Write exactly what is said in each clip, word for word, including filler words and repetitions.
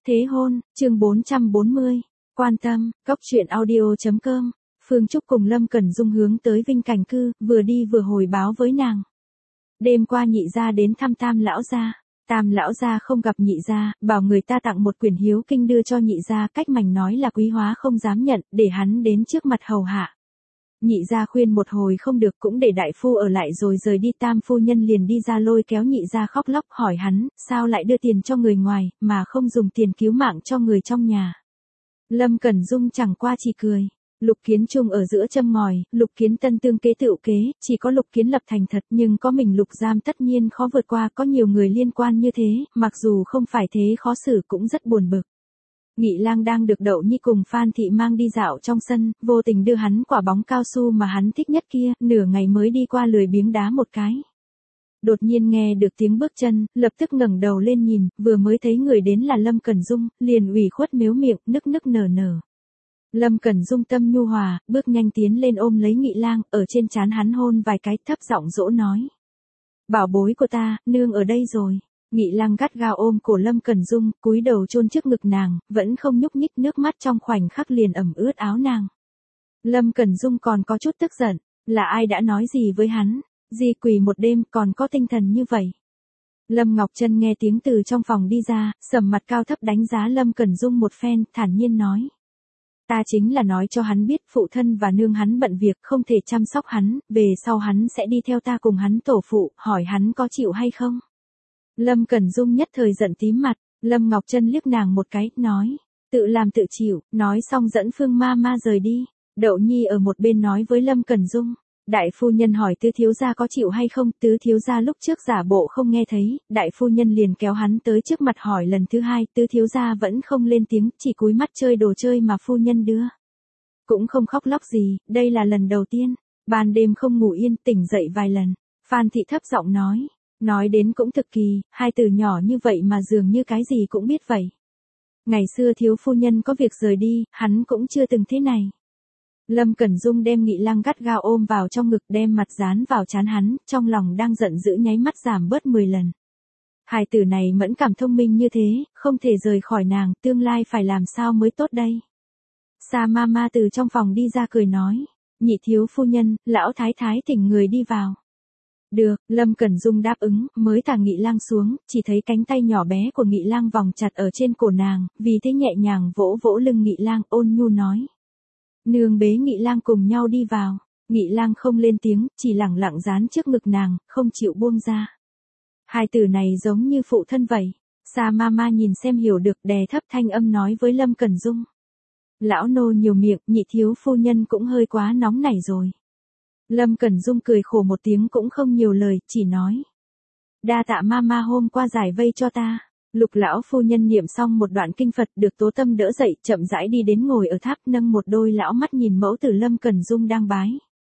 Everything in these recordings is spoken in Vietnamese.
Thế hôn, chương bốn trăm bốn mươi. Quan tâm, cốc truyện audio.com. Phương Trúc cùng Lâm Cẩn Dung hướng tới Vinh Cảnh Cư, vừa đi vừa hồi báo với nàng. Đêm qua nhị gia đến thăm Tam lão gia. Tam lão gia không gặp nhị gia, bảo người ta tặng một quyển hiếu kinh đưa cho nhị gia, cách mảnh nói là Quý Hóa không dám nhận, để hắn đến trước mặt hầu hạ. Nhị gia khuyên một hồi không được, cũng để đại phu ở lại rồi rời đi. Tam phu nhân liền đi ra lôi kéo nhị gia khóc lóc, hỏi hắn, sao lại đưa tiền cho người ngoài, mà không dùng tiền cứu mạng cho người trong nhà. Lâm Cẩn Dung chẳng qua chỉ cười. Lục Kiến Trung ở giữa châm ngòi, Lục Kiến Tân tương kế tựu kế, chỉ có Lục Kiến Lập thành thật, nhưng có mình Lục Giam tất nhiên khó vượt qua, có nhiều người liên quan như thế, mặc dù không phải thế khó xử cũng rất buồn bực. Nghị Lang đang được Đậu Nhi cùng Phan Thị mang đi dạo trong sân, vô tình đưa hắn quả bóng cao su mà hắn thích nhất kia, nửa ngày mới đi qua lười biếng đá một cái. Đột nhiên nghe được tiếng bước chân, lập tức ngẩng đầu lên nhìn, vừa mới thấy người đến là Lâm Cẩn Dung, liền ủy khuất mếu miệng, nức nức nở nở. Lâm Cẩn Dung tâm nhu hòa, bước nhanh tiến lên ôm lấy Nghị Lang, ở trên trán hắn hôn vài cái, thấp giọng dỗ nói. Bảo bối của ta, nương ở đây rồi. Nghị Lang gắt gao ôm cổ Lâm Cẩn Dung, cúi đầu chôn trước ngực nàng, vẫn không nhúc nhích, nước mắt trong khoảnh khắc liền ẩm ướt áo nàng. Lâm Cẩn Dung còn có chút tức giận, là ai đã nói gì với hắn, gì quỳ một đêm còn có tinh thần như vậy. Lâm Ngọc Trân nghe tiếng từ trong phòng đi ra, sầm mặt cao thấp đánh giá Lâm Cẩn Dung một phen, thản nhiên nói. Ta chính là nói cho hắn biết phụ thân và nương hắn bận việc không thể chăm sóc hắn, về sau hắn sẽ đi theo ta cùng hắn tổ phụ, hỏi hắn có chịu hay không. Lâm Cẩn Dung nhất thời giận tím mặt, Lâm Ngọc Trân liếc nàng một cái, nói, tự làm tự chịu, nói xong dẫn Phương ma ma rời đi. Đậu Nhi ở một bên nói với Lâm Cẩn Dung, đại phu nhân hỏi tứ thiếu gia có chịu hay không, tứ thiếu gia lúc trước giả bộ không nghe thấy, đại phu nhân liền kéo hắn tới trước mặt hỏi lần thứ hai, tứ thiếu gia vẫn không lên tiếng, chỉ cúi mắt chơi đồ chơi mà phu nhân đưa. Cũng không khóc lóc gì, đây là lần đầu tiên, ban đêm không ngủ yên, tỉnh dậy vài lần. Phan Thị thấp giọng nói, nói đến cũng thực kỳ, hai từ nhỏ như vậy mà dường như cái gì cũng biết vậy. Ngày xưa thiếu phu nhân có việc rời đi, hắn cũng chưa từng thế này. Lâm Cẩn Dung đem Nghị Lang gắt gao ôm vào trong ngực, đem mặt dán vào trán hắn, trong lòng đang giận dữ nháy mắt giảm bớt mười lần. Hài tử này mẫn cảm thông minh như thế, không thể rời khỏi nàng, tương lai phải làm sao mới tốt đây. Sa ma ma từ trong phòng đi ra cười nói, nhị thiếu phu nhân, lão thái thái thỉnh người đi vào. Được, Lâm Cẩn Dung đáp ứng, mới thả Nghị Lang xuống, chỉ thấy cánh tay nhỏ bé của Nghị Lang vòng chặt ở trên cổ nàng, vì thế nhẹ nhàng vỗ vỗ lưng Nghị Lang, ôn nhu nói. Nương bế Nghị Lang cùng nhau đi vào. Nghị Lang không lên tiếng, chỉ lẳng lặng dán trước ngực nàng, không chịu buông ra. Hai từ này giống như phụ thân vậy. Sa ma ma nhìn xem hiểu được, đè thấp thanh âm nói với Lâm Cẩn Dung. Lão nô nhiều miệng, nhị thiếu phu nhân cũng hơi quá nóng nảy rồi. Lâm Cẩn Dung cười khổ một tiếng cũng không nhiều lời, chỉ nói. Đa tạ ma ma hôm qua giải vây cho ta. Lục lão phu nhân niệm xong một đoạn kinh Phật, được Tố Tâm đỡ dậy, chậm rãi đi đến ngồi ở tháp, nâng một đôi lão mắt nhìn mẫu tử Lâm Cẩn Dung đang bái.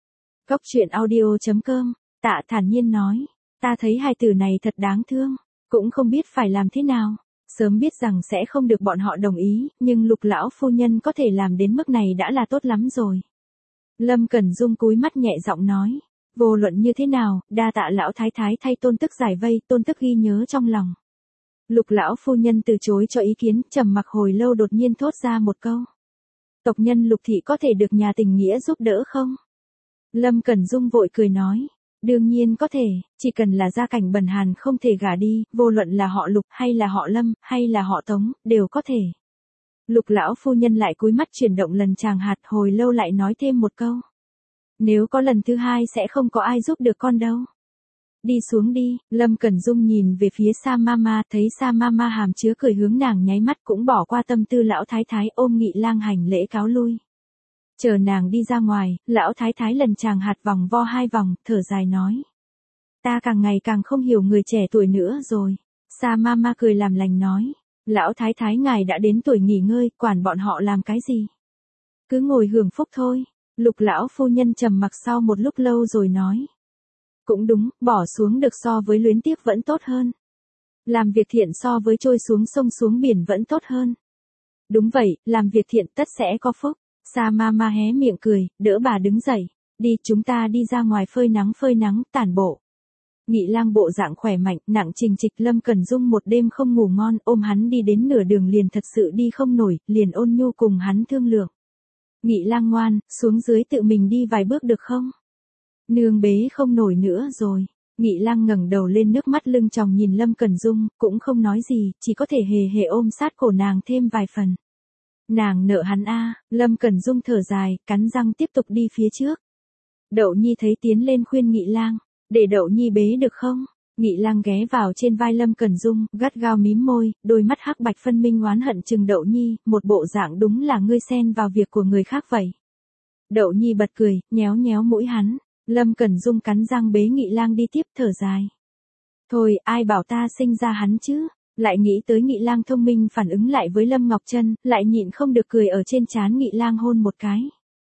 Cốc truyện audio.com. Tạ thản nhiên nói, ta thấy hai tử này thật đáng thương, cũng không biết phải làm thế nào. Sớm biết rằng sẽ không được bọn họ đồng ý, nhưng Lục lão phu nhân có thể làm đến mức này đã là tốt lắm rồi. Lâm Cẩn Dung cúi mắt nhẹ giọng nói, vô luận như thế nào, đa tạ lão thái thái thay tôn tức giải vây, tôn tức ghi nhớ trong lòng. Lục lão phu nhân từ chối cho ý kiến, trầm mặc hồi lâu đột nhiên thốt ra một câu. Tộc nhân Lục thị có thể được nhà tình nghĩa giúp đỡ không? Lâm Cẩn Dung vội cười nói, đương nhiên có thể, chỉ cần là gia cảnh bần hàn không thể gả đi, vô luận là họ Lục hay là họ Lâm, hay là họ Tống, đều có thể. Lục lão phu nhân lại cúi mắt chuyển động lần tràng hạt, hồi lâu lại nói thêm một câu. Nếu có lần thứ hai sẽ không có ai giúp được con đâu. Đi xuống đi, Lâm Cẩn Dung nhìn về phía Sa Mama, thấy Sa Mama hàm chứa cười hướng nàng nháy mắt, cũng bỏ qua tâm tư lão thái thái, ôm Nghị Lang hành lễ cáo lui. Chờ nàng đi ra ngoài, lão thái thái lần chàng hạt vòng vo hai vòng, thở dài nói. Ta càng ngày càng không hiểu người trẻ tuổi nữa rồi. Sa Mama cười làm lành nói. Lão thái thái ngài đã đến tuổi nghỉ ngơi, quản bọn họ làm cái gì? Cứ ngồi hưởng phúc thôi. Lục lão phu nhân trầm mặc sau một lúc lâu rồi nói. Cũng đúng, bỏ xuống được so với luyến tiếc vẫn tốt hơn. Làm việc thiện so với trôi xuống sông xuống biển vẫn tốt hơn. Đúng vậy, làm việc thiện tất sẽ có phúc. Sa ma ma hé miệng cười, đỡ bà đứng dậy. Đi, chúng ta đi ra ngoài phơi nắng phơi nắng, tản bộ. Nghị Lang bộ dạng khỏe mạnh, nặng trình trịch, Lâm Cẩn Dung một đêm không ngủ ngon, ôm hắn đi đến nửa đường liền thật sự đi không nổi, liền ôn nhu cùng hắn thương lượng. Nghị Lang ngoan, xuống dưới tự mình đi vài bước được không? Nương bế không nổi nữa rồi. Nghị Lang ngẩng đầu lên, nước mắt lưng tròng nhìn Lâm Cẩn Dung, cũng không nói gì, chỉ có thể hề hề ôm sát cổ nàng thêm vài phần. Nàng nợ hắn a. Lâm Cẩn Dung thở dài, cắn răng tiếp tục đi phía trước. Đậu Nhi thấy tiến lên khuyên Nghị Lang, để Đậu Nhi bế được không? Nghị Lang ghé vào trên vai Lâm Cẩn Dung, gắt gao mím môi, đôi mắt hắc bạch phân minh oán hận chừng Đậu Nhi, một bộ dạng đúng là ngươi xen vào việc của người khác vậy. Đậu Nhi bật cười, nhéo nhéo mũi hắn. Lâm Cẩn Dung cắn răng bế Nghị Lang đi tiếp, thở dài. Thôi, ai bảo ta sinh ra hắn chứ? Lại nghĩ tới Nghị Lang thông minh phản ứng lại với Lâm Ngọc Trân, lại nhịn không được cười ở trên trán Nghị Lang hôn một cái.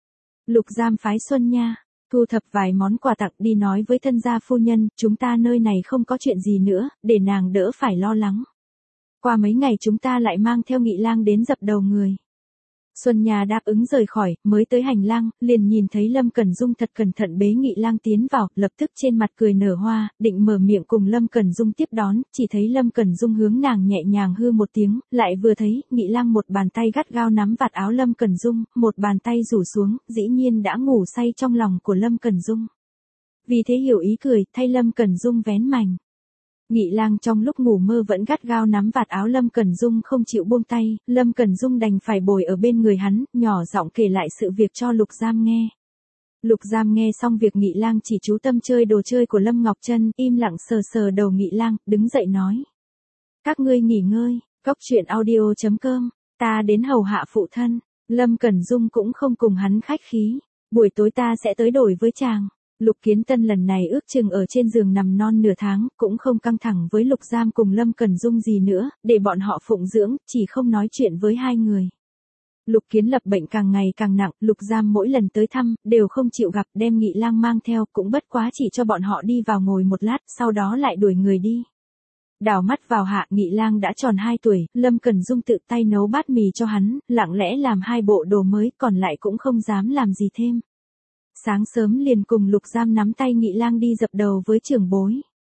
Lục Giam phái Xuân nha, thu thập vài món quà tặng đi nói với thân gia phu nhân, chúng ta nơi này không có chuyện gì nữa, để nàng đỡ phải lo lắng. Qua mấy ngày chúng ta lại mang theo Nghị Lang đến dập đầu người. Xuân Nha đáp ứng rời khỏi, mới tới hành lang, liền nhìn thấy Lâm Cẩn Dung thật cẩn thận bế Nghị Lang tiến vào, lập tức trên mặt cười nở hoa, định mở miệng cùng Lâm Cẩn Dung tiếp đón, chỉ thấy Lâm Cẩn Dung hướng nàng nhẹ nhàng hư một tiếng, lại vừa thấy, Nghị Lang một bàn tay gắt gao nắm vạt áo Lâm Cẩn Dung, một bàn tay rủ xuống, dĩ nhiên đã ngủ say trong lòng của Lâm Cẩn Dung. Vì thế hiểu ý cười, thay Lâm Cẩn Dung vén mành. Nghị Lang trong lúc ngủ mơ vẫn gắt gao nắm vạt áo Lâm Cẩn Dung không chịu buông tay, Lâm Cẩn Dung đành phải bồi ở bên người hắn, nhỏ giọng kể lại sự việc cho Lục Giam nghe. Lục Giam nghe xong việc Nghị Lang chỉ chú tâm chơi đồ chơi của Lâm Ngọc Trân, im lặng sờ sờ đầu Nghị Lang, đứng dậy nói. Các ngươi nghỉ ngơi, cốc truyện audio chấm com, ta đến hầu hạ phụ thân. Lâm Cẩn Dung cũng không cùng hắn khách khí, buổi tối ta sẽ tới đổi với chàng. Lục Kiến Tân lần này ước chừng ở trên giường nằm non nửa tháng, cũng không căng thẳng với Lục Giam cùng Lâm Cẩn Dung gì nữa, để bọn họ phụng dưỡng, chỉ không nói chuyện với hai người. Lục Kiến Lập bệnh càng ngày càng nặng, Lục Giam mỗi lần tới thăm, đều không chịu gặp, đem Nghị Lang mang theo, cũng bất quá chỉ cho bọn họ đi vào ngồi một lát, sau đó lại đuổi người đi. Đảo mắt vào hạ, Nghị Lang đã tròn hai tuổi, Lâm Cẩn Dung tự tay nấu bát mì cho hắn, lặng lẽ làm hai bộ đồ mới, còn lại cũng không dám làm gì thêm. Sáng sớm liền cùng Lục Giam nắm tay Nghị Lang đi dập đầu với trưởng bối.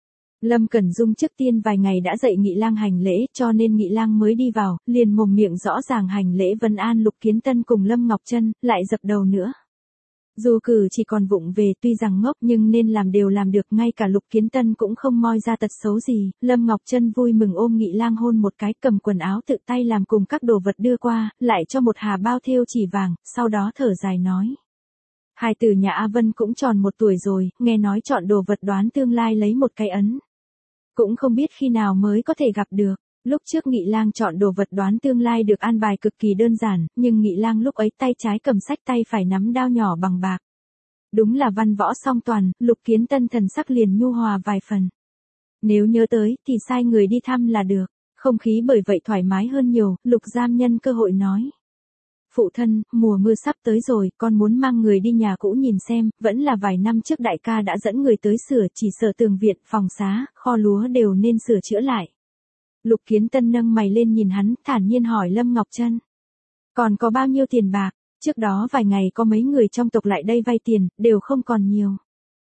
Lâm Cẩn Dung trước tiên vài ngày đã dạy Nghị Lang hành lễ, cho nên Nghị Lang mới đi vào, liền mồm miệng rõ ràng hành lễ vân an Lục Kiến Tân cùng Lâm Ngọc Trân, lại dập đầu nữa. Dù cử chỉ còn vụng về, tuy rằng ngốc nhưng nên làm đều làm được, ngay cả Lục Kiến Tân cũng không moi ra tật xấu gì. Lâm Ngọc Trân vui mừng ôm Nghị Lang hôn một cái, cầm quần áo tự tay làm cùng các đồ vật đưa qua, lại cho một hà bao thêu chỉ vàng, sau đó thở dài nói. Hai từ nhà A Vân cũng tròn một tuổi rồi, nghe nói chọn đồ vật đoán tương lai lấy một cái ấn. Cũng không biết khi nào mới có thể gặp được. Lúc trước Nghị Lang chọn đồ vật đoán tương lai được an bài cực kỳ đơn giản, nhưng Nghị Lang lúc ấy tay trái cầm sách, tay phải nắm đao nhỏ bằng bạc. Đúng là văn võ song toàn, Lục Kiến Tân thần sắc liền nhu hòa vài phần. Nếu nhớ tới, thì sai người đi thăm là được. Không khí bởi vậy thoải mái hơn nhiều, Lục Giam nhân cơ hội nói. Phụ thân, mùa mưa sắp tới rồi, con muốn mang người đi nhà cũ nhìn xem, vẫn là vài năm trước đại ca đã dẫn người tới sửa, chỉ sợ tường viện, phòng xá, kho lúa đều nên sửa chữa lại. Lục Kiến Tân nâng mày lên nhìn hắn, thản nhiên hỏi Lâm Ngọc Trân. Còn có bao nhiêu tiền bạc? Trước đó vài ngày có mấy người trong tộc lại đây vay tiền, đều không còn nhiều.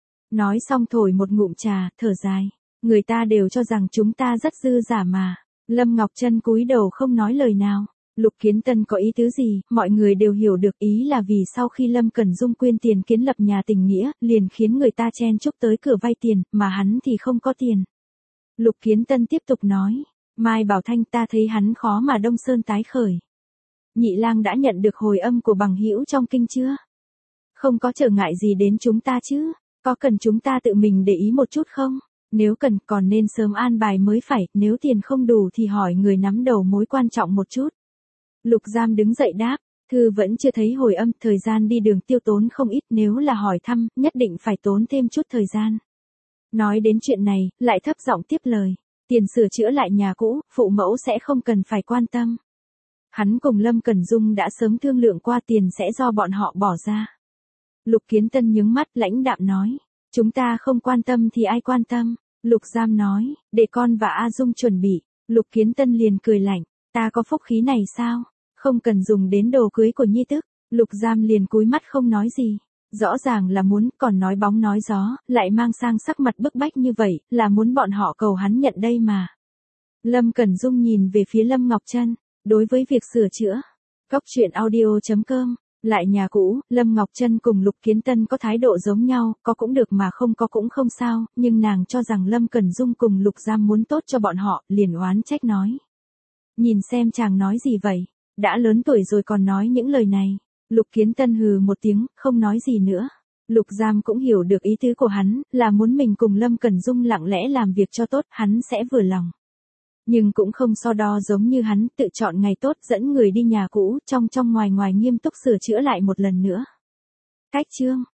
Nói xong thổi một ngụm trà, thở dài. Người ta đều cho rằng chúng ta rất dư giả mà. Lâm Ngọc Trân cúi đầu không nói lời nào. Lục Kiến Tân có ý tứ gì, mọi người đều hiểu được, ý là vì sau khi Lâm Cẩn Dung quyên tiền kiến lập nhà tình nghĩa, liền khiến người ta chen chúc tới cửa vay tiền, mà hắn thì không có tiền. Lục Kiến Tân tiếp tục nói, Mai Bảo Thanh ta thấy hắn khó mà Đông Sơn tái khởi. Nhị Lang đã nhận được hồi âm của bằng hữu trong kinh chưa? Không có trở ngại gì đến chúng ta chứ, có cần chúng ta tự mình để ý một chút không? Nếu cần còn nên sớm an bài mới phải, nếu tiền không đủ thì hỏi người nắm đầu mối quan trọng một chút. Lục Giam đứng dậy đáp, thư vẫn chưa thấy hồi âm, thời gian đi đường tiêu tốn không ít, nếu là hỏi thăm, nhất định phải tốn thêm chút thời gian. Nói đến chuyện này, lại thấp giọng tiếp lời, tiền sửa chữa lại nhà cũ, phụ mẫu sẽ không cần phải quan tâm. Hắn cùng Lâm Cẩn Dung đã sớm thương lượng qua, tiền sẽ do bọn họ bỏ ra. Lục Kiến Tân nhướng mắt lãnh đạm nói, chúng ta không quan tâm thì ai quan tâm? Lục Giam nói, để con và A Dung chuẩn bị. Lục Kiến Tân liền cười lạnh, ta có phúc khí này sao? Không cần dùng đến đồ cưới của nhi tức. Lục Giam liền cúi mắt không nói gì. Rõ ràng là muốn, còn nói bóng nói gió, lại mang sang sắc mặt bức bách như vậy, là muốn bọn họ cầu hắn nhận đây mà. Lâm Cẩn Dung nhìn về phía Lâm Ngọc Trân, đối với việc sửa chữa. Cốc truyện audio chấm com, lại nhà cũ, Lâm Ngọc Trân cùng Lục Kiến Tân có thái độ giống nhau, có cũng được mà không có cũng không sao, nhưng nàng cho rằng Lâm Cẩn Dung cùng Lục Giam muốn tốt cho bọn họ, liền oán trách nói. Nhìn xem chàng nói gì vậy, đã lớn tuổi rồi còn nói những lời này. Lục Kiến Tân hừ một tiếng, không nói gì nữa. Lục Giam cũng hiểu được ý tứ của hắn, là muốn mình cùng Lâm Cẩn Dung lặng lẽ làm việc cho tốt, hắn sẽ vừa lòng. Nhưng cũng không so đo giống như hắn, tự chọn ngày tốt dẫn người đi nhà cũ, trong trong ngoài ngoài nghiêm túc sửa chữa lại một lần nữa. Cách chương